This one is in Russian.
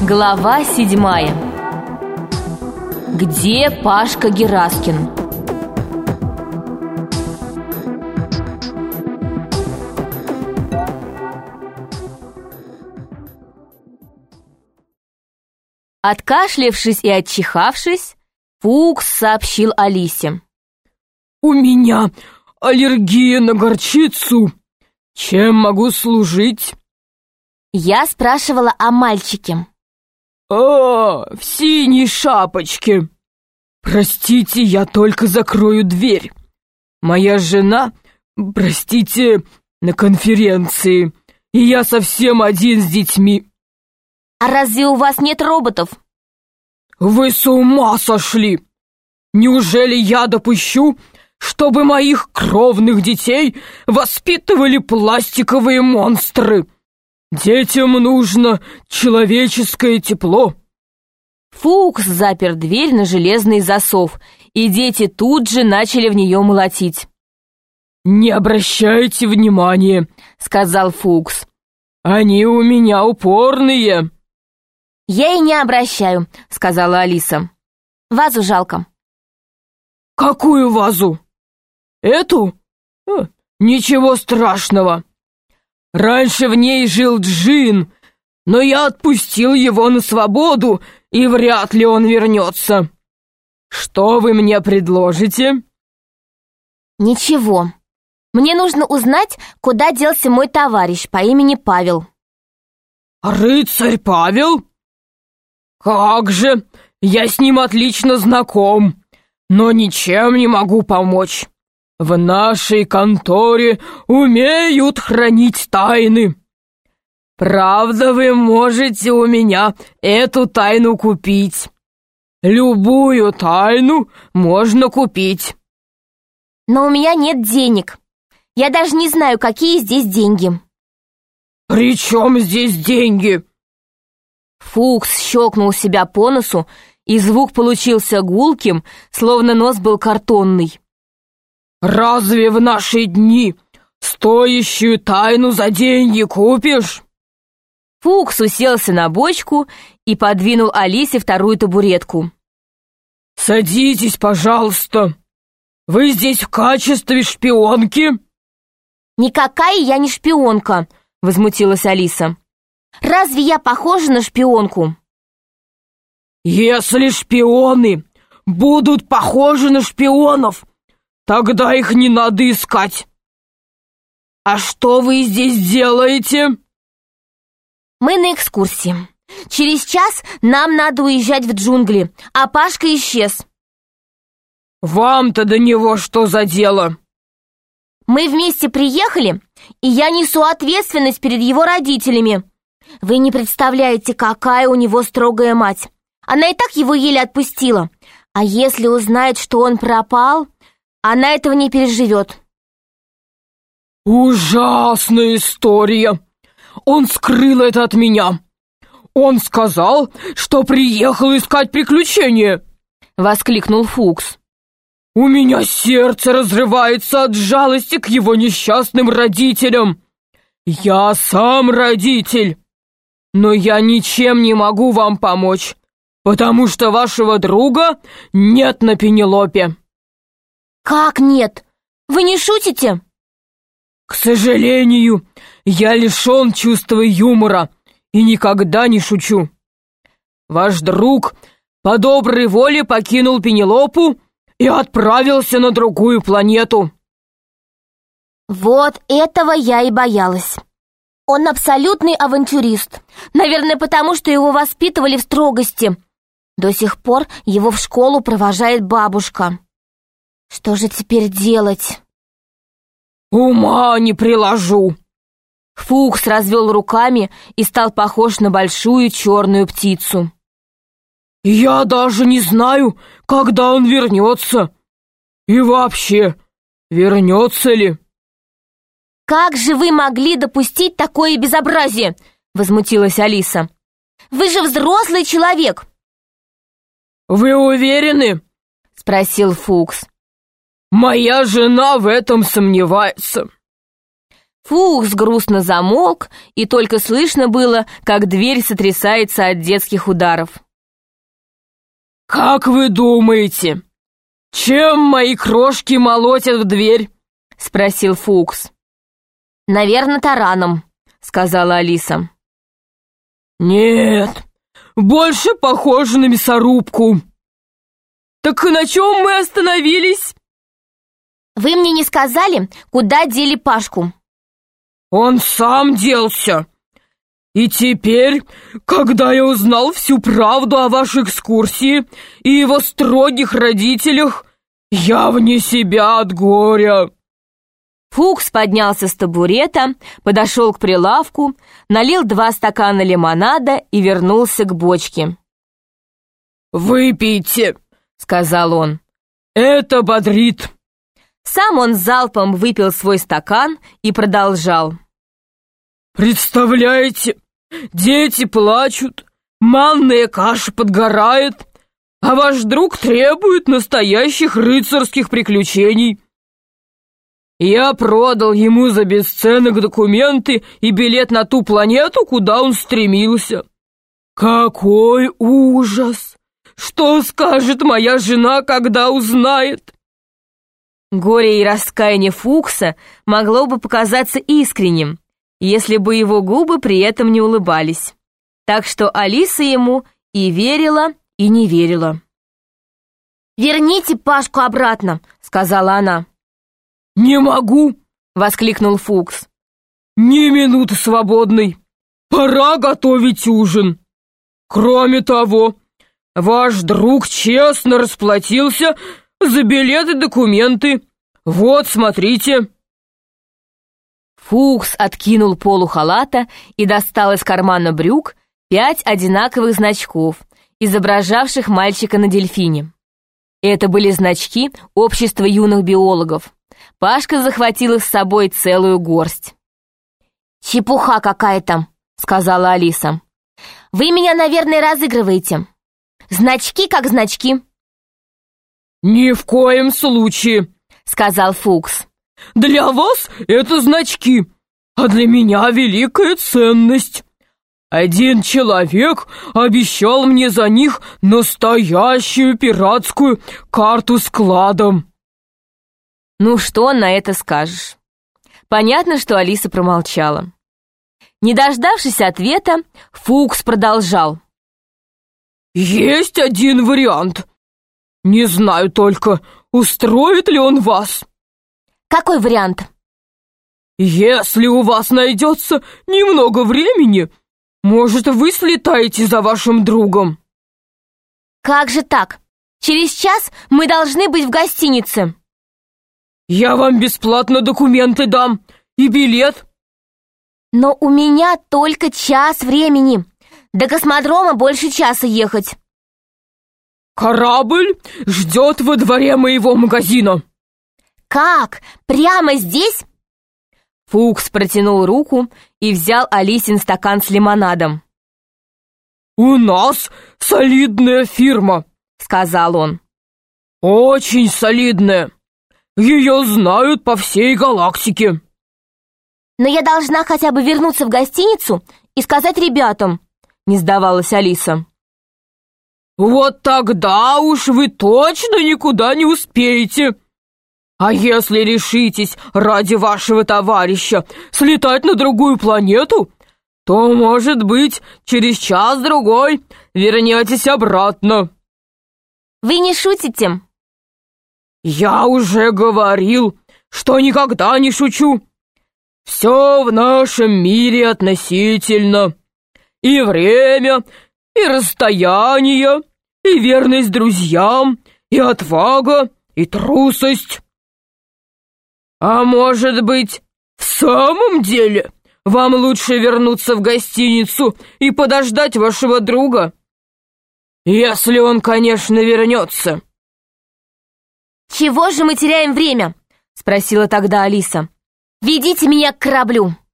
Глава 7. Где Пашка Гераскин? Откашлявшись и отчихавшись, Фукс сообщил Алисе: «У меня аллергия на горчицу. Чем могу служить?» Я спрашивала о мальчике. В синей шапочке. Простите, я только закрою дверь. Моя жена, простите, на конференции, и я совсем один с детьми». А разве у вас нет роботов? Вы с ума сошли? Неужели я допущу, чтобы моих кровных детей воспитывали пластиковые монстры? Детям нужно человеческое тепло. Фукс запер дверь на железный засов, и дети тут же начали в нее молотить. «Не обращайте внимания», — сказал Фукс. «Они у меня упорные». «Я и не обращаю», — сказала Алиса. «Вазу жалко». «Какую вазу? Эту? Ничего страшного. Раньше в ней жил Джин, но я отпустил его на свободу, и вряд ли он вернется. Что вы мне предложите?» «Ничего. Мне нужно узнать, куда делся мой товарищ по имени Павел». «Рыцарь Павел? Как же, я с ним отлично знаком, но ничем не могу помочь. В нашей конторе умеют хранить тайны. Правда, вы можете у меня эту тайну купить. Любую тайну можно купить». «Но у меня нет денег. Я даже не знаю, какие здесь деньги». «При чем здесь деньги?» Фукс щелкнул себя по носу, и звук получился гулким, словно нос был картонный. «Разве в наши дни стоящую тайну за деньги купишь?» Фукс уселся на бочку и подвинул Алисе вторую табуретку. «Садитесь, пожалуйста. Вы здесь в качестве шпионки?» «Никакая я не шпионка», — возмутилась Алиса. «Разве я похожа на шпионку?» «Если шпионы будут похожи на шпионов, тогда их не надо искать. А что вы здесь делаете?» «Мы на экскурсии. Через час нам надо уезжать в джунгли, а Пашка исчез». «Вам-то до него что за дело?» «Мы вместе приехали, и я несу ответственность перед его родителями. Вы не представляете, какая у него строгая мать. Она и так его еле отпустила. А если узнает, что он пропал, она этого не переживет». «Ужасная история. Он скрыл это от меня. Он сказал, что приехал искать приключения», — воскликнул Фукс. «У меня сердце разрывается от жалости к его несчастным родителям. Я сам родитель, но я ничем не могу вам помочь, потому что вашего друга нет на Пенелопе». «Как нет? Вы не шутите?» «К сожалению, я лишен чувства юмора и никогда не шучу. Ваш друг по доброй воле покинул Пенелопу и отправился на другую планету». «Вот этого я и боялась. Он абсолютный авантюрист. Наверное, потому что его воспитывали в строгости. До сих пор его в школу провожает бабушка. Что же теперь делать?» «Ума не приложу». Фукс развел руками и стал похож на большую черную птицу. «Я даже не знаю, когда он вернется. И вообще, вернется ли?» «Как же вы могли допустить такое безобразие?» — возмутилась Алиса. «Вы же взрослый человек!» «Вы уверены?» — спросил Фукс. «Моя жена в этом сомневается». Фукс грустно замолк, и только слышно было, как дверь сотрясается от детских ударов. «Как вы думаете, чем мои крошки молотят в дверь?» — спросил Фукс. «Наверное, тараном», — сказала Алиса. «Нет, больше похоже на мясорубку. Так на чем мы остановились?» «Вы мне не сказали, куда дели Пашку?» «Он сам делся. И теперь, когда я узнал всю правду о вашей экскурсии и его строгих родителях, я вне себя от горя». Фукс поднялся с табурета, подошел к прилавку, налил 2 стакана лимонада и вернулся к бочке. «Выпейте», — сказал он, — «это бодрит». Сам он залпом выпил свой стакан и продолжал. «Представляете, дети плачут, манная каша подгорает, а ваш друг требует настоящих рыцарских приключений. Я продал ему за бесценок документы и билет на ту планету, куда он стремился. Какой ужас! Что скажет моя жена, когда узнает?» Горе и раскаяние Фукса могло бы показаться искренним, если бы его губы при этом не улыбались. Так что Алиса ему и верила, и не верила. «Верните Пашку обратно», — сказала она. «Не могу!» — воскликнул Фукс. «Ни минуты свободной. Пора готовить ужин. Кроме того, ваш друг честно расплатился за билеты и документы. Вот, смотрите». Фукс откинул полу халата и достал из кармана брюк 5 одинаковых значков, изображавших мальчика на дельфине. Это были значки Общества юных биологов. Пашка захватил их с собой целую горсть. «Чепуха какая-то», — сказала Алиса. «Вы меня, наверное, разыгрываете. Значки как значки». «Ни в коем случае», — сказал Фукс. «Для вас это значки, а для меня великая ценность. Один человек обещал мне за них настоящую пиратскую карту с кладом». Ну что на это скажешь? Понятно, что Алиса промолчала. Не дождавшись ответа, Фукс продолжал. «Есть один вариант. Не знаю только, устроит ли он вас». «Какой вариант?» «Если у вас найдется немного времени, может, вы слетаете за вашим другом». «Как же так? Через час мы должны быть в гостинице». «Я вам бесплатно документы дам и билет». «Но у меня только час времени. До космодрома больше часа ехать». «Корабль ждет во дворе моего магазина». «Как? Прямо здесь?» Фукс протянул руку и взял Алисин стакан с лимонадом. «У нас солидная фирма», — сказал он. «Очень солидная. Ее знают по всей галактике». «Но я должна хотя бы вернуться в гостиницу и сказать ребятам», — не сдавалась Алиса. «Вот тогда уж вы точно никуда не успеете. А если решитесь ради вашего товарища слетать на другую планету, то, может быть, через час-другой вернетесь обратно». «Вы не шутите?» «Я уже говорил, что никогда не шучу. Все в нашем мире относительно. И время, и расстояние, и верность друзьям, и отвага, и трусость. А может быть, в самом деле вам лучше вернуться в гостиницу и подождать вашего друга? Если он, конечно, вернется». «Чего же мы теряем время?» — спросила тогда Алиса. «Ведите меня к кораблю».